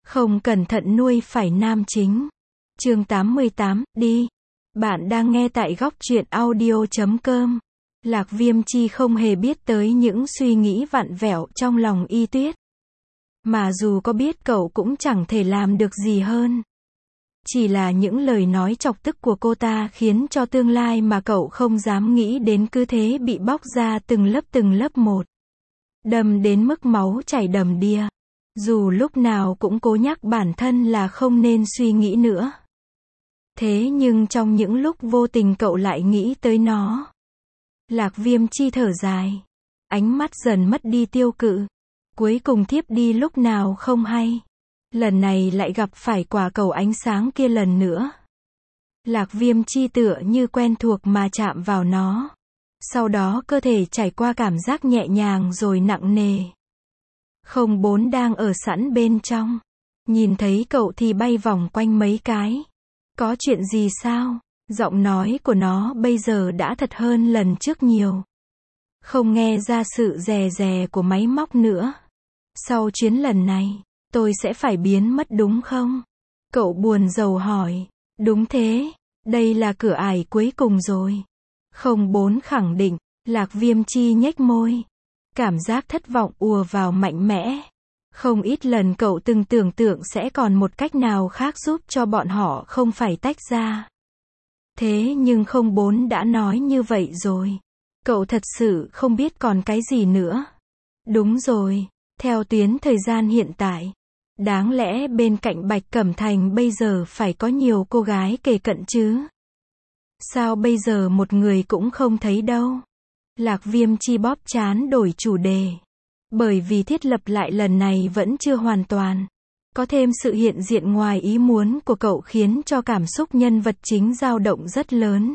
Không cẩn thận nuôi phải nam chính. Chương 88, đi. Bạn đang nghe tại góc truyện audio.com. Lạc Viêm Chi không hề biết tới những suy nghĩ vặn vẹo trong lòng Y Tuyết. Mà dù có biết cậu cũng chẳng thể làm được gì hơn. Chỉ là những lời nói chọc tức của cô ta khiến cho tương lai mà cậu không dám nghĩ đến cứ thế bị bóc ra từng lớp một. Đâm đến mức máu chảy đầm đìa. Dù lúc nào cũng cố nhắc bản thân là không nên suy nghĩ nữa. Thế nhưng trong những lúc vô tình cậu lại nghĩ tới nó. Lạc Viêm Chi thở dài. Ánh mắt dần mất đi tiêu cự. Cuối cùng thiếp đi lúc nào không hay. Lần này lại gặp phải quả cầu ánh sáng kia lần nữa. Lạc Viêm Chi tựa như quen thuộc mà chạm vào nó. Sau đó cơ thể trải qua cảm giác nhẹ nhàng rồi nặng nề. 04 đang ở sẵn bên trong. Nhìn thấy cậu thì bay vòng quanh mấy cái. Có chuyện gì sao? Giọng nói của nó bây giờ đã thật hơn lần trước nhiều. Không nghe ra sự rè rè của máy móc nữa. Sau chuyến lần này, tôi sẽ phải biến mất đúng không? Cậu buồn rầu hỏi. Đúng thế, đây là cửa ải cuối cùng rồi. 04 khẳng định. Lạc Viêm Chi nhếch môi. Cảm giác thất vọng ùa vào mạnh mẽ. Không ít lần cậu từng tưởng tượng sẽ còn một cách nào khác giúp cho bọn họ không phải tách ra. Thế nhưng 04 đã nói như vậy rồi. Cậu thật sự không biết còn cái gì nữa. Đúng rồi, theo tuyến thời gian hiện tại. Đáng lẽ bên cạnh Bạch Cẩm Thành bây giờ phải có nhiều cô gái kề cận chứ. Sao bây giờ một người cũng không thấy đâu? Lạc Viêm Chi bóp trán đổi chủ đề. Bởi vì thiết lập lại lần này vẫn chưa hoàn toàn. Có thêm sự hiện diện ngoài ý muốn của cậu khiến cho cảm xúc nhân vật chính dao động rất lớn.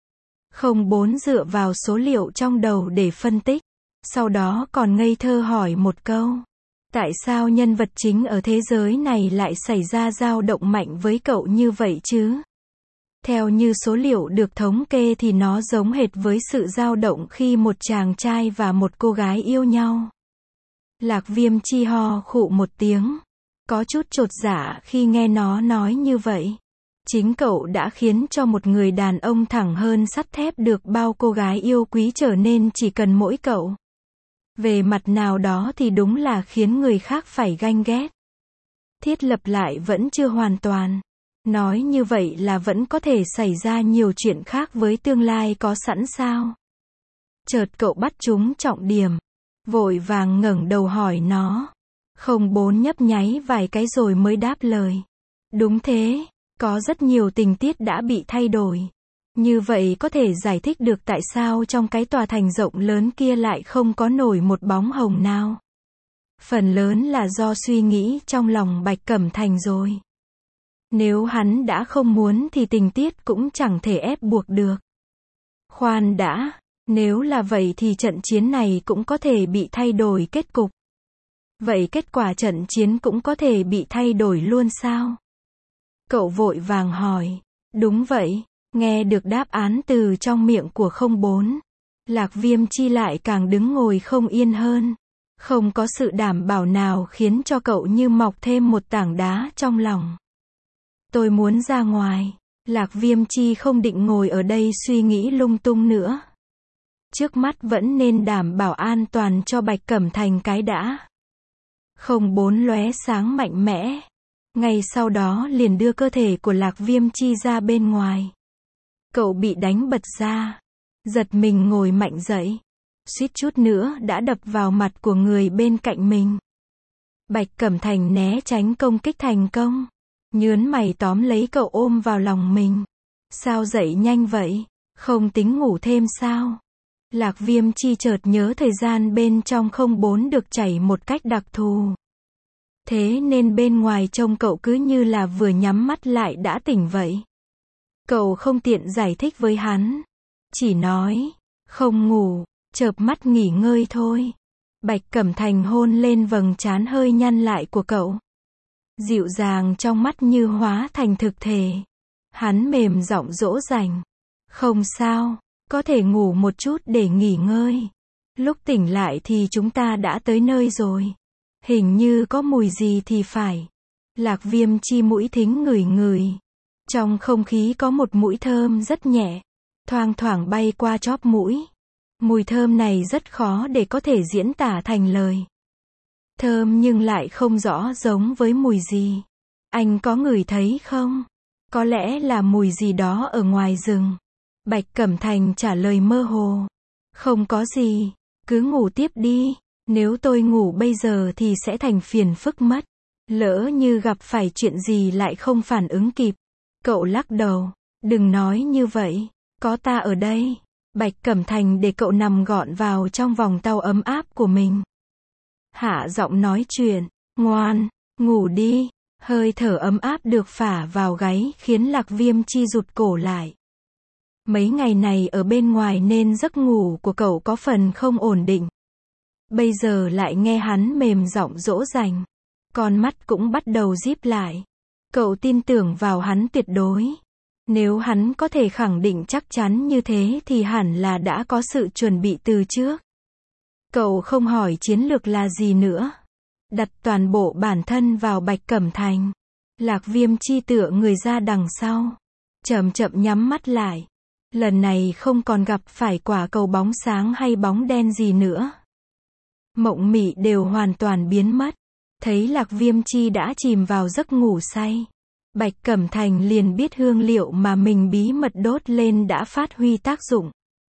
04 dựa vào số liệu trong đầu để phân tích. Sau đó còn ngây thơ hỏi một câu. Tại sao nhân vật chính ở thế giới này lại xảy ra dao động mạnh với cậu như vậy chứ? Theo như số liệu được thống kê thì nó giống hệt với sự dao động khi một chàng trai và một cô gái yêu nhau. Lạc Viêm Chi ho khụ một tiếng. Có chút chột dạ khi nghe nó nói như vậy. Chính cậu đã khiến cho một người đàn ông thẳng hơn sắt thép được bao cô gái yêu quý trở nên chỉ cần mỗi cậu. Về mặt nào đó thì đúng là khiến người khác phải ganh ghét. Thiết lập lại vẫn chưa hoàn toàn. Nói như vậy là vẫn có thể xảy ra nhiều chuyện khác với tương lai có sẵn sao? Chợt cậu bắt trúng trọng điểm. Vội vàng ngẩng đầu hỏi nó. 04 nhấp nháy vài cái rồi mới đáp lời. Đúng thế, có rất nhiều tình tiết đã bị thay đổi. Như vậy có thể giải thích được tại sao trong cái tòa thành rộng lớn kia lại không có nổi một bóng hồng nào. Phần lớn là do suy nghĩ trong lòng Bạch Cẩm Thành rồi. Nếu hắn đã không muốn thì tình tiết cũng chẳng thể ép buộc được. Khoan đã, nếu là vậy thì trận chiến này cũng có thể bị thay đổi kết cục. Vậy kết quả trận chiến cũng có thể bị thay đổi luôn sao? Cậu vội vàng hỏi. Đúng vậy, nghe được đáp án từ trong miệng của 04. Lạc Viêm Chi lại càng đứng ngồi không yên hơn. Không có sự đảm bảo nào khiến cho cậu như mọc thêm một tảng đá trong lòng. Tôi muốn ra ngoài. Lạc Viêm Chi không định ngồi ở đây suy nghĩ lung tung nữa. Trước mắt vẫn nên đảm bảo an toàn cho Bạch Cẩm Thành cái đã. 04 lóe sáng mạnh mẽ. Ngay sau đó liền đưa cơ thể của Lạc Viêm Chi ra bên ngoài. Cậu bị đánh bật ra. Giật mình ngồi mạnh dậy. Suýt chút nữa đã đập vào mặt của người bên cạnh mình. Bạch Cẩm Thành né tránh công kích thành công. Nhớn mày tóm lấy cậu ôm vào lòng mình. Sao dậy nhanh vậy? Không tính ngủ thêm sao? Lạc Viêm Chi chợt nhớ thời gian bên trong 04 được chảy một cách đặc thù. Thế nên bên ngoài trông cậu cứ như là vừa nhắm mắt lại đã tỉnh vậy. Cậu không tiện giải thích với hắn. Chỉ nói, không ngủ, chợp mắt nghỉ ngơi thôi. Bạch Cẩm Thành hôn lên vầng trán hơi nhăn lại của cậu. Dịu dàng trong mắt như hóa thành thực thể. Hắn mềm giọng dỗ dành. Không sao, có thể ngủ một chút để nghỉ ngơi. Lúc tỉnh lại thì chúng ta đã tới nơi rồi. Hình như có mùi gì thì phải. Lạc Viêm Chi mũi thính ngửi ngửi. Trong không khí có một mũi thơm rất nhẹ, thoang thoảng bay qua chóp mũi. Mùi thơm này rất khó để có thể diễn tả thành lời. Thơm nhưng lại không rõ giống với mùi gì. Anh có ngửi thấy không? Có lẽ là mùi gì đó ở ngoài rừng. Bạch Cẩm Thành trả lời mơ hồ. Không có gì, cứ ngủ tiếp đi. Nếu tôi ngủ bây giờ thì sẽ thành phiền phức mất. Lỡ như gặp phải chuyện gì lại không phản ứng kịp. Cậu lắc đầu. Đừng nói như vậy. Có ta ở đây. Bạch Cẩm Thành để cậu nằm gọn vào trong vòng tàu ấm áp của mình. Hạ giọng nói chuyện. Ngoan, ngủ đi. Hơi thở ấm áp được phả vào gáy khiến Lạc Viêm Chi rụt cổ lại. Mấy ngày này ở bên ngoài nên giấc ngủ của cậu có phần không ổn định. Bây giờ lại nghe hắn mềm giọng dỗ dành. Con mắt cũng bắt đầu díp lại. Cậu tin tưởng vào hắn tuyệt đối. Nếu hắn có thể khẳng định chắc chắn như thế thì hẳn là đã có sự chuẩn bị từ trước. Cậu không hỏi chiến lược là gì nữa. Đặt toàn bộ bản thân vào Bạch Cẩm Thành. Lạc Viêm Chi tựa người ra đằng sau. Chậm chậm nhắm mắt lại. Lần này không còn gặp phải quả cầu bóng sáng hay bóng đen gì nữa. Mộng mị đều hoàn toàn biến mất. Thấy Lạc Viêm Chi đã chìm vào giấc ngủ say. Bạch Cẩm Thành liền biết hương liệu mà mình bí mật đốt lên đã phát huy tác dụng.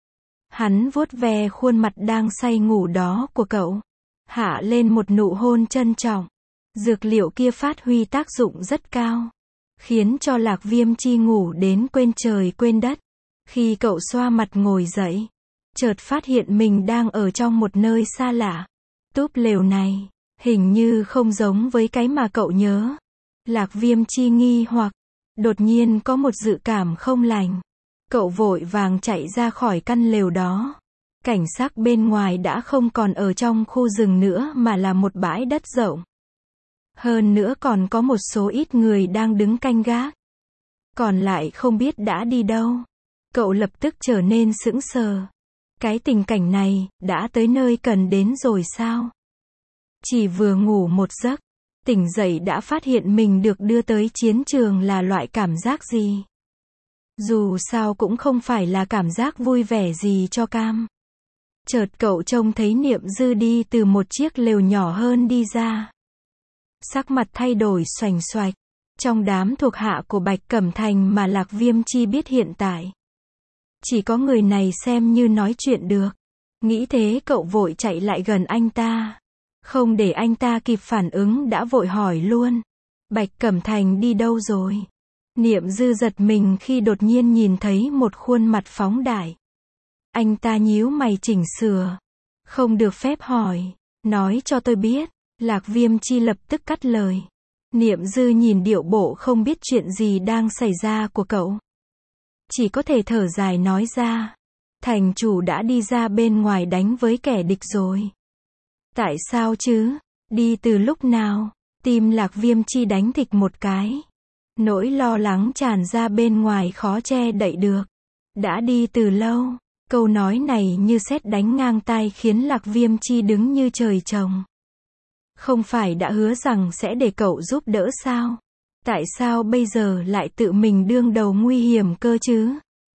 Hắn vuốt ve khuôn mặt đang say ngủ đó của cậu. Hạ lên một nụ hôn trân trọng. Dược liệu kia phát huy tác dụng rất cao. Khiến cho Lạc Viêm Chi ngủ đến quên trời quên đất. Khi cậu xoa mặt ngồi dậy. Chợt phát hiện mình đang ở trong một nơi xa lạ. Túp lều này, hình như không giống với cái mà cậu nhớ. Lạc Viêm Chi nghi hoặc. Đột nhiên có một dự cảm không lành. Cậu vội vàng chạy ra khỏi căn lều đó. Cảnh sắc bên ngoài đã không còn ở trong khu rừng nữa mà là một bãi đất rộng. Hơn nữa còn có một số ít người đang đứng canh gác. Còn lại không biết đã đi đâu. Cậu lập tức trở nên sững sờ. Cái tình cảnh này, đã tới nơi cần đến rồi sao? Chỉ vừa ngủ một giấc, tỉnh dậy đã phát hiện mình được đưa tới chiến trường là loại cảm giác gì? Dù sao cũng không phải là cảm giác vui vẻ gì cho cam. Chợt cậu trông thấy Niệm Dư đi từ một chiếc lều nhỏ hơn đi ra. Sắc mặt thay đổi xoành xoạch. Trong đám thuộc hạ của Bạch Cẩm Thành mà Lạc Viêm Chi biết hiện tại. Chỉ có người này xem như nói chuyện được. Nghĩ thế cậu vội chạy lại gần anh ta. Không để anh ta kịp phản ứng đã vội hỏi luôn. Bạch Cẩm Thành đi đâu rồi? Niệm Dư giật mình khi đột nhiên nhìn thấy một khuôn mặt phóng đại. Anh ta nhíu mày chỉnh sửa. Không được phép hỏi. Nói cho tôi biết. Lạc Viêm Chi lập tức cắt lời. Niệm Dư nhìn điệu bộ không biết chuyện gì đang xảy ra của cậu. Chỉ có thể thở dài nói ra. Thành chủ đã đi ra bên ngoài đánh với kẻ địch rồi. Tại sao chứ? Đi từ lúc nào? Tim Lạc Viêm Chi đánh thịch một cái. Nỗi lo lắng tràn ra bên ngoài khó che đậy được. Đã đi từ lâu. Câu nói này như sét đánh ngang tai khiến Lạc Viêm Chi đứng như trời trồng. Không phải đã hứa rằng sẽ để cậu giúp đỡ sao? Tại sao bây giờ lại tự mình đương đầu nguy hiểm cơ chứ?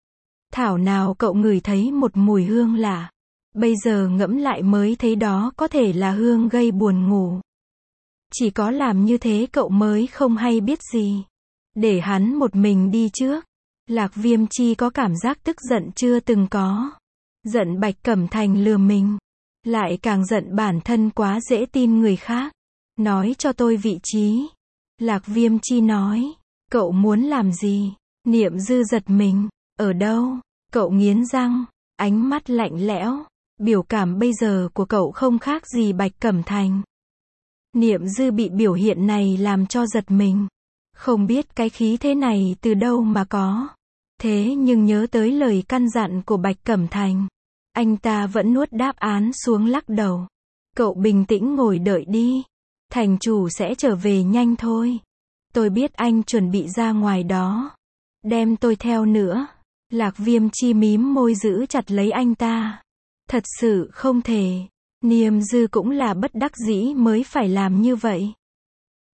Thảo nào cậu ngửi thấy một mùi hương lạ. Bây giờ ngẫm lại mới thấy đó có thể là hương gây buồn ngủ. Chỉ có làm như thế cậu mới không hay biết gì. Để hắn một mình đi trước. Lạc Viêm Chi có cảm giác tức giận chưa từng có. Giận Bạch Cẩm Thành lừa mình. Lại càng giận bản thân quá dễ tin người khác. Nói cho tôi vị trí. Lạc Viêm Chi nói. Cậu muốn làm gì? Niệm Dư giật mình. Ở đâu? Cậu nghiến răng. Ánh mắt lạnh lẽo. Biểu cảm bây giờ của cậu không khác gì Bạch Cẩm Thành. Niệm Dư bị biểu hiện này làm cho giật mình. Không biết cái khí thế này từ đâu mà có. Thế nhưng nhớ tới lời căn dặn của Bạch Cẩm Thành. Anh ta vẫn nuốt đáp án xuống lắc đầu. Cậu bình tĩnh ngồi đợi đi. Thành chủ sẽ trở về nhanh thôi. Tôi biết anh chuẩn bị ra ngoài đó. Đem tôi theo nữa. Lạc Viêm Chi mím môi giữ chặt lấy anh ta. Thật sự không thể. Niệm Dư cũng là bất đắc dĩ mới phải làm như vậy.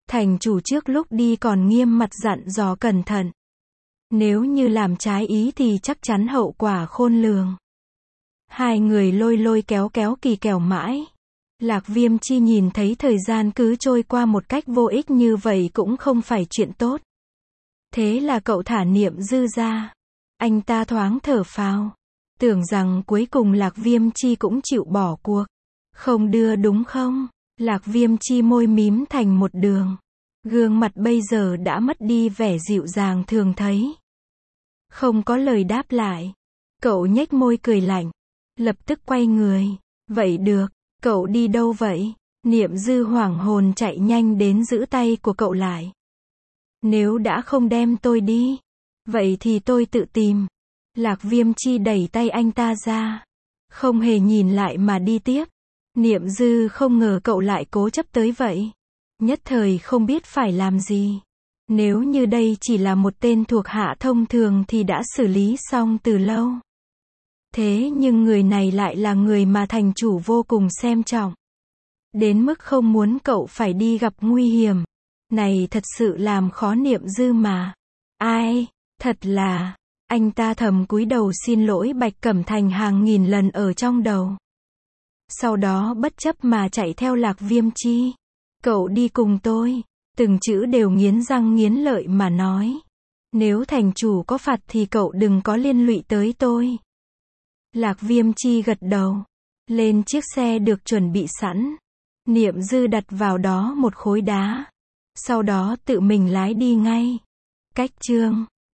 Thành chủ trước lúc đi còn nghiêm mặt dặn dò cẩn thận. Nếu như làm trái ý thì chắc chắn hậu quả khôn lường. Hai người lôi lôi kéo kéo kỳ kèo mãi. Lạc Viêm Chi nhìn thấy thời gian cứ trôi qua một cách vô ích như vậy cũng không phải chuyện tốt. Thế là cậu thả Niệm Dư ra. Anh ta thoáng thở phào. Tưởng rằng cuối cùng Lạc Viêm Chi cũng chịu bỏ cuộc. Không đưa đúng không? Lạc Viêm Chi môi mím thành một đường. Gương mặt bây giờ đã mất đi vẻ dịu dàng thường thấy. Không có lời đáp lại. Cậu nhếch môi cười lạnh. Lập tức quay người. Vậy được, cậu đi đâu vậy? Niệm Dư hoảng hồn chạy nhanh đến giữ tay của cậu lại. Nếu đã không đem tôi đi, vậy thì tôi tự tìm. Lạc Viêm Chi đẩy tay anh ta ra. Không hề nhìn lại mà đi tiếp. Niệm Dư không ngờ cậu lại cố chấp tới vậy. Nhất thời không biết phải làm gì. Nếu như đây chỉ là một tên thuộc hạ thông thường thì đã xử lý xong từ lâu. Thế nhưng người này lại là người mà thành chủ vô cùng xem trọng. Đến mức không muốn cậu phải đi gặp nguy hiểm. Này thật sự làm khó Niệm Dư mà. Ai, thật là... Anh ta thầm cúi đầu xin lỗi Bạch Cẩm Thành hàng nghìn lần ở trong đầu. Sau đó bất chấp mà chạy theo Lạc Viêm Chi. Cậu đi cùng tôi. Từng chữ đều nghiến răng nghiến lợi mà nói. Nếu thành chủ có phạt thì cậu đừng có liên lụy tới tôi. Lạc Viêm Chi gật đầu. Lên chiếc xe được chuẩn bị sẵn. Niệm Dư đặt vào đó một khối đá. Sau đó tự mình lái đi ngay. Cách chương